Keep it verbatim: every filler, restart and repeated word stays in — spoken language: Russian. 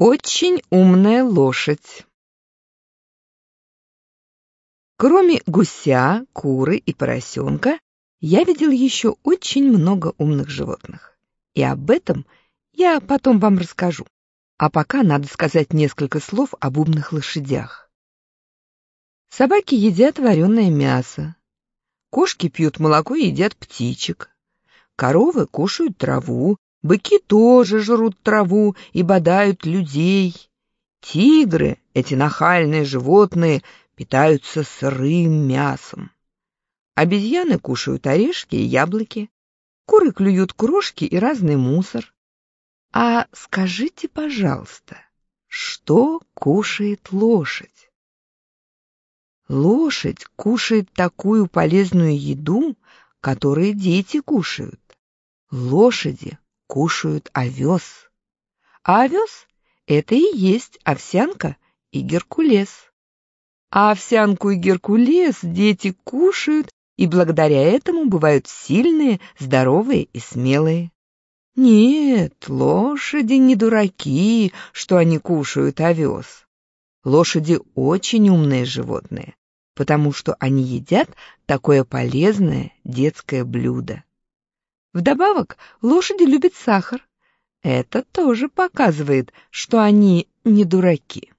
Очень умная лошадь. Кроме гуся, куры и поросенка, я видел еще очень много умных животных. И об этом я потом вам расскажу. А пока надо сказать несколько слов об умных лошадях. Собаки едят вареное мясо. Кошки пьют молоко и едят птичек. Коровы кушают траву. Быки тоже жрут траву и бодают людей. Тигры, эти нахальные животные, питаются сырым мясом. Обезьяны кушают орешки и яблоки. Куры клюют крошки и разный мусор. А скажите, пожалуйста, что кушает лошадь? Лошадь кушает такую полезную еду, которую дети кушают. Лошади кушают овес. А овес — это и есть овсянка и геркулес. А овсянку и геркулес дети кушают, и благодаря этому бывают сильные, здоровые и смелые. Нет, лошади не дураки, что они кушают овес. Лошади очень умные животные, потому что они едят такое полезное детское блюдо. Вдобавок, лошади любят сахар. Это тоже показывает, что они не дураки.